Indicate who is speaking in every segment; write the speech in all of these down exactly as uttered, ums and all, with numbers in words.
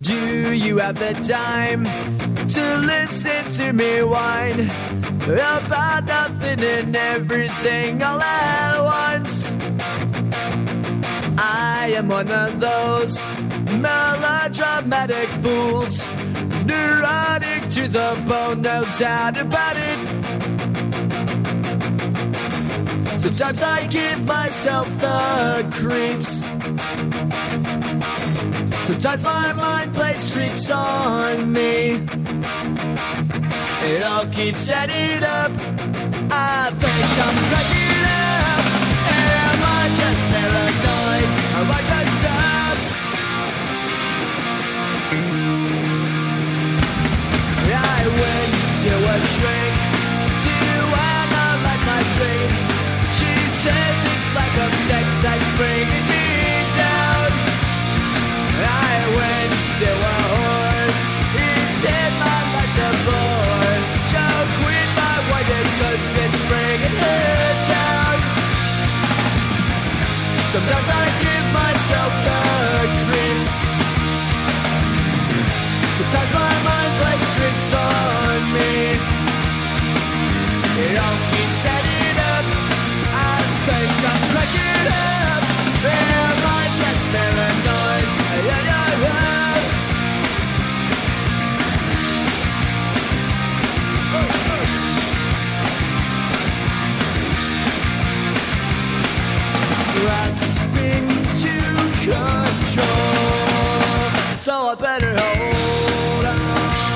Speaker 1: Do you have the time to listen to me whine about nothing and everything all at once? I am one of those melodramatic fools, neurotic to the bone, no doubt about it. Sometimes I give myself the creeps. Sometimes my mind plays tricks on me. It all keeps adding up. I think I'm cracking up. Am I just paranoid? Am I just up? I went to a shrink to analyze my dreams. She says it's like a sex that's bringing me down. I went to a whore. He said my life's a bore. She'll quit my white cause it's bringing her down. Sometimes I give myself the creeps. Sometimes my mind plays tricks on me. It all keeps adding up. I think I'm cracking up. Am I just paranoid? Yeah, yeah, yeah. Grasping to control, so I better hold on.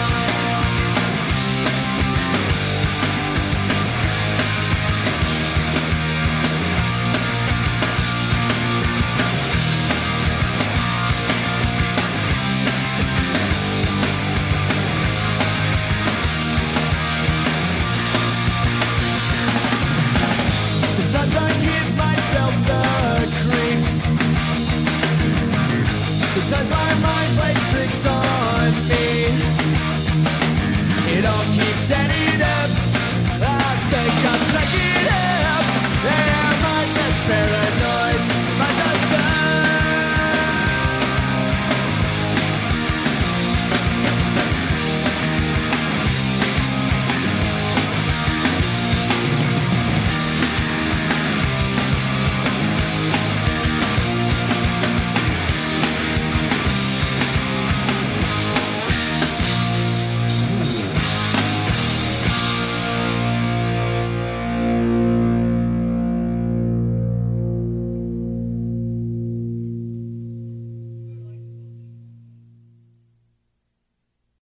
Speaker 1: Sometimes I give myself the creeps. Sometimes my mind plays tricks on me. It all keeps ending